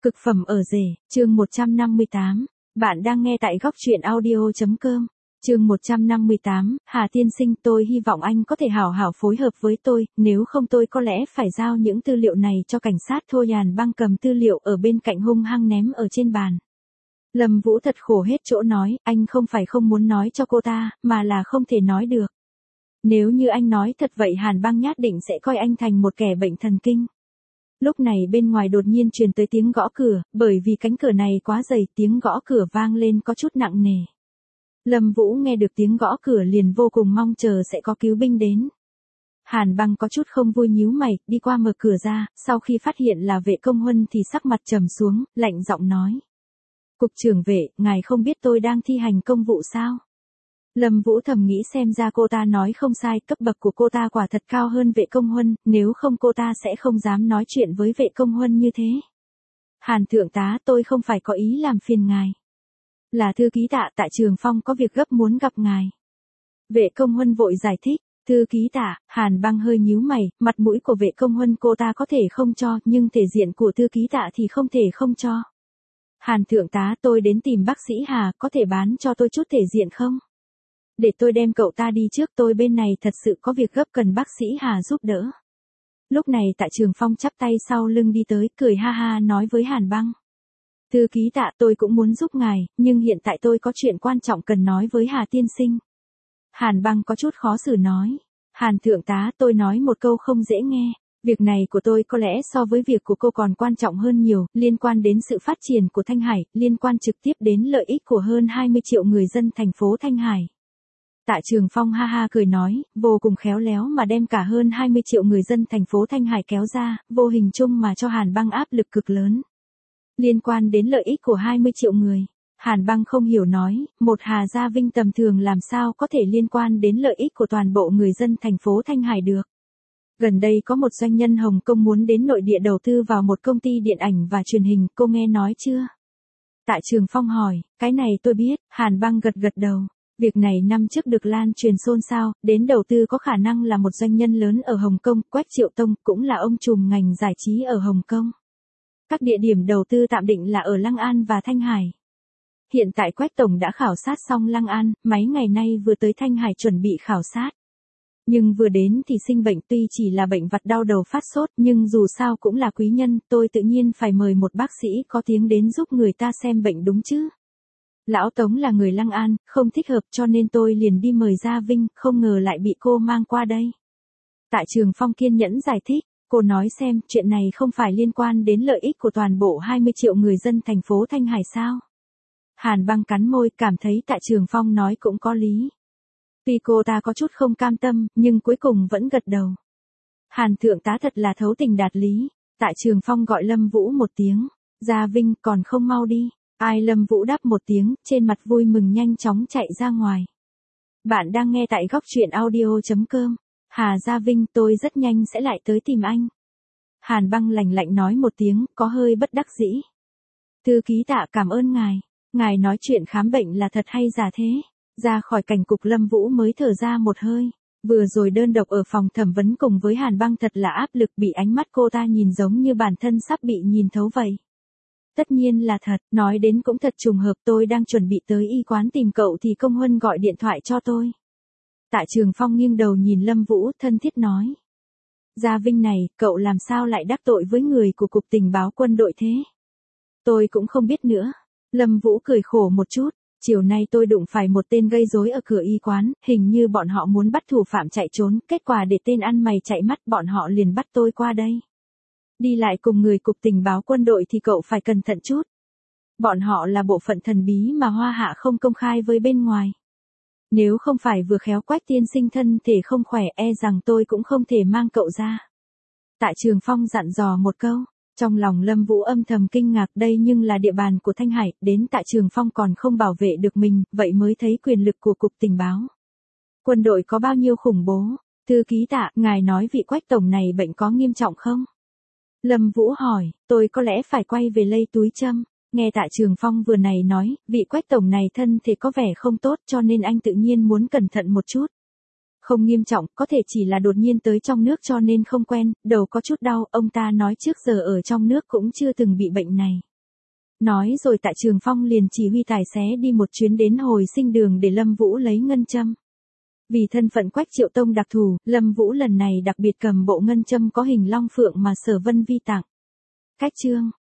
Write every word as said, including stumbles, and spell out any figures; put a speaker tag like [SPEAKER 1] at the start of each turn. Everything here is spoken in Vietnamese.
[SPEAKER 1] Cực phẩm ở rể, chương một trăm năm mươi tám. Bạn đang nghe tại góc truyện audio.com. Chương một trăm năm mươi tám, Hà tiên sinh, tôi hy vọng anh có thể hảo hảo phối hợp với tôi, nếu không tôi có lẽ phải giao những tư liệu này cho cảnh sát. Thôi Hàn Băng cầm tư liệu ở bên cạnh hung hăng ném ở trên bàn. Lâm Vũ thật khổ hết chỗ nói, anh không phải không muốn nói cho cô ta, mà là không thể nói được. Nếu như anh nói thật vậy Hàn Băng nhất định sẽ coi anh thành một kẻ bệnh thần kinh. Lúc này bên ngoài đột nhiên truyền tới tiếng gõ cửa, bởi vì cánh cửa này quá dày, tiếng gõ cửa vang lên có chút nặng nề. Lâm Vũ nghe được tiếng gõ cửa liền vô cùng mong chờ sẽ có cứu binh đến. Hàn Băng có chút không vui nhíu mày, đi qua mở cửa ra, sau khi phát hiện là Vệ Công Huân thì sắc mặt trầm xuống, lạnh giọng nói. Cục trưởng Vệ, ngài không biết tôi đang thi hành công vụ sao? Lâm Vũ thầm nghĩ xem ra cô ta nói không sai, cấp bậc của cô ta quả thật cao hơn Vệ Công Huân, nếu không cô ta sẽ không dám nói chuyện với Vệ Công Huân như thế. Hàn thượng tá, tôi không phải có ý làm phiền ngài. Là thư ký Tạ, Tạ Trường Phong có việc gấp muốn gặp ngài. Vệ Công Huân vội giải thích. Thư ký Tạ, Hàn Băng hơi nhíu mày, mặt mũi của Vệ Công Huân cô ta có thể không cho, nhưng thể diện của thư ký Tạ thì không thể không cho. Hàn thượng tá, tôi đến tìm bác sĩ Hà, có thể bán cho tôi chút thể diện không? Để tôi đem cậu ta đi trước, tôi bên này thật sự có việc gấp cần bác sĩ Hà giúp đỡ. Lúc này Tạ Trường Phong chắp tay sau lưng đi tới, cười ha ha nói với Hàn Băng. Thư ký Tạ, tôi cũng muốn giúp ngài, nhưng hiện tại tôi có chuyện quan trọng cần nói với Hà tiên sinh. Hàn Băng có chút khó xử nói. Hàn thượng tá, tôi nói một câu không dễ nghe. Việc này của tôi có lẽ so với việc của cô còn quan trọng hơn nhiều, liên quan đến sự phát triển của Thanh Hải, liên quan trực tiếp đến lợi ích của hơn hai mươi triệu người dân thành phố Thanh Hải. Tạ Trường Phong ha ha cười nói, vô cùng khéo léo mà đem cả hơn hai mươi triệu người dân thành phố Thanh Hải kéo ra, vô hình chung mà cho Hàn Băng áp lực cực lớn. Liên quan đến lợi ích của hai mươi triệu người. Hàn Băng không hiểu nói, một Hà Gia Vinh tầm thường làm sao có thể liên quan đến lợi ích của toàn bộ người dân thành phố Thanh Hải được. Gần đây có một doanh nhân Hồng Kông muốn đến nội địa đầu tư vào một công ty điện ảnh và truyền hình, cô nghe nói chưa? Tạ Trường Phong hỏi, cái này tôi biết, Hàn Băng gật gật đầu. Việc này năm trước được lan truyền xôn xao, đến đầu tư có khả năng là một doanh nhân lớn ở Hồng Kông, Quách Triệu Tông, cũng là ông trùm ngành giải trí ở Hồng Kông. Các địa điểm đầu tư tạm định là ở Lăng An và Thanh Hải. Hiện tại Quách Tổng đã khảo sát xong Lăng An, mấy ngày nay vừa tới Thanh Hải chuẩn bị khảo sát. Nhưng vừa đến thì sinh bệnh, tuy chỉ là bệnh vặt đau đầu phát sốt, nhưng dù sao cũng là quý nhân, tôi tự nhiên phải mời một bác sĩ có tiếng đến giúp người ta xem bệnh đúng chứ. Lão Tống là người Lăng An, không thích hợp cho nên tôi liền đi mời Gia Vinh, không ngờ lại bị cô mang qua đây. Tạ Trường Phong kiên nhẫn giải thích, cô nói xem, chuyện này không phải liên quan đến lợi ích của toàn bộ hai mươi triệu người dân thành phố Thanh Hải sao? Hàn Băng cắn môi, cảm thấy Tạ Trường Phong nói cũng có lý. Tuy cô ta có chút không cam tâm, nhưng cuối cùng vẫn gật đầu. Hàn thượng tá thật là thấu tình đạt lý. Tạ Trường Phong gọi Lâm Vũ một tiếng. Gia Vinh, còn không mau đi. Ai? Lâm Vũ đáp một tiếng, trên mặt vui mừng nhanh chóng chạy ra ngoài. Bạn đang nghe tại góc truyện audio.com. Hà Gia Vinh, tôi rất nhanh sẽ lại tới tìm anh. Hàn Băng lạnh lạnh nói một tiếng, có hơi bất đắc dĩ. Thư ký Tạ, cảm ơn ngài. Ngài nói chuyện khám bệnh là thật hay giả thế? Ra khỏi cảnh cục Lâm Vũ mới thở ra một hơi. Vừa rồi đơn độc ở phòng thẩm vấn cùng với Hàn Băng thật là áp lực, bị ánh mắt cô ta nhìn giống như bản thân sắp bị nhìn thấu vậy. Tất nhiên là thật, nói đến cũng thật trùng hợp, tôi đang chuẩn bị tới y quán tìm cậu thì Công Huân gọi điện thoại cho tôi. Tạ Trường Phong nghiêng đầu nhìn Lâm Vũ, thân thiết nói. Gia Vinh này, cậu làm sao lại đắc tội với người của Cục Tình báo Quân đội thế? Tôi cũng không biết nữa. Lâm Vũ cười khổ một chút, chiều nay tôi đụng phải một tên gây rối ở cửa y quán, hình như bọn họ muốn bắt thủ phạm chạy trốn, kết quả để tên ăn mày chạy mắt, bọn họ liền bắt tôi qua đây. Đi lại cùng người Cục Tình báo Quân đội thì cậu phải cẩn thận chút. Bọn họ là bộ phận thần bí mà Hoa Hạ không công khai với bên ngoài. Nếu không phải vừa khéo Quách tiên sinh thân thể không khỏe, e rằng tôi cũng không thể mang cậu ra. Tạ Trường Phong dặn dò một câu. Trong lòng Lâm Vũ âm thầm kinh ngạc, đây nhưng là địa bàn của Thanh Hải, đến Tạ Trường Phong còn không bảo vệ được mình, vậy mới thấy quyền lực của Cục Tình báo Quân đội có bao nhiêu khủng bố. Thư ký Tạ, ngài nói vị Quách tổng này bệnh có nghiêm trọng không? Lâm Vũ hỏi, tôi có lẽ phải quay về lây túi châm. Nghe Tạ Trường Phong vừa này nói, vị Quách tổng này thân thể có vẻ không tốt cho nên anh tự nhiên muốn cẩn thận một chút. Không nghiêm trọng, có thể chỉ là đột nhiên tới trong nước cho nên không quen, đầu có chút đau, ông ta nói trước giờ ở trong nước cũng chưa từng bị bệnh này. Nói rồi tại Trường Phong liền chỉ huy tài xế đi một chuyến đến hồi sinh đường để Lâm Vũ lấy ngân châm. Vì thân phận Quách Triệu Tông đặc thù, Lâm Vũ lần này đặc biệt cầm bộ ngân châm có hình long phượng mà Sở Vân Vi tặng. Cách chương